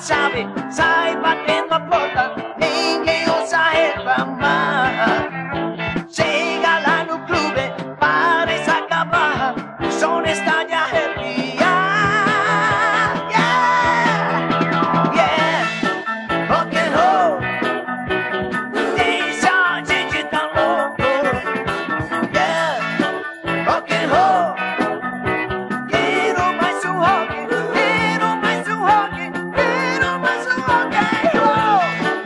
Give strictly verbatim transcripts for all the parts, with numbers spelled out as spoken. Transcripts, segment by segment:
chave, sai batendo a porta, ninguém ousa reclamar. Chega lá no clube, parece acabar, o som está de arrepiar. Yeah, yeah, rock and roll, deixa a gente tão louco. Yeah, rock and roll, quero mais um rock, quero mais um rock, quero mais um rock and roll.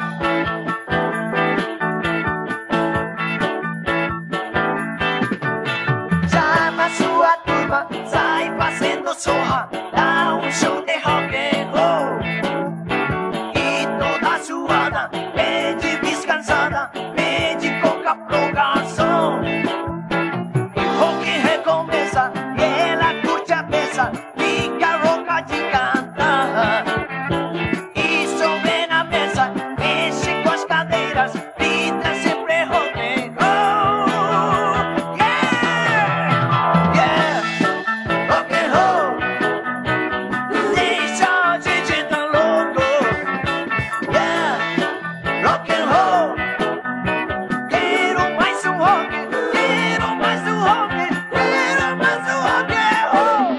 Chama sua turma, sai fazendo zorra, dá um show de rock and roll. E toda suada, pede descansada, pede coca pro garçom. E o rock recomeça, e ela curte a peça, fica rouca de cantar. E sobe na mesa, mexe com as cadeiras, grita sempre rock and roll. Yeah, yeah, rock and roll, deixa a gente tão louco. Yeah, rock and roll, quero mais um rock, quero mais um rock, quero mais um rock and roll.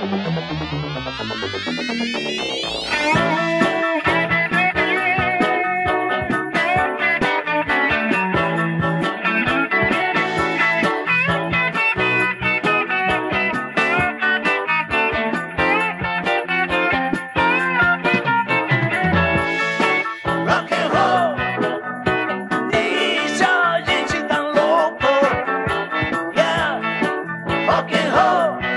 Rock and roll, deixa a gente tão louco. Yeah, rock and roll,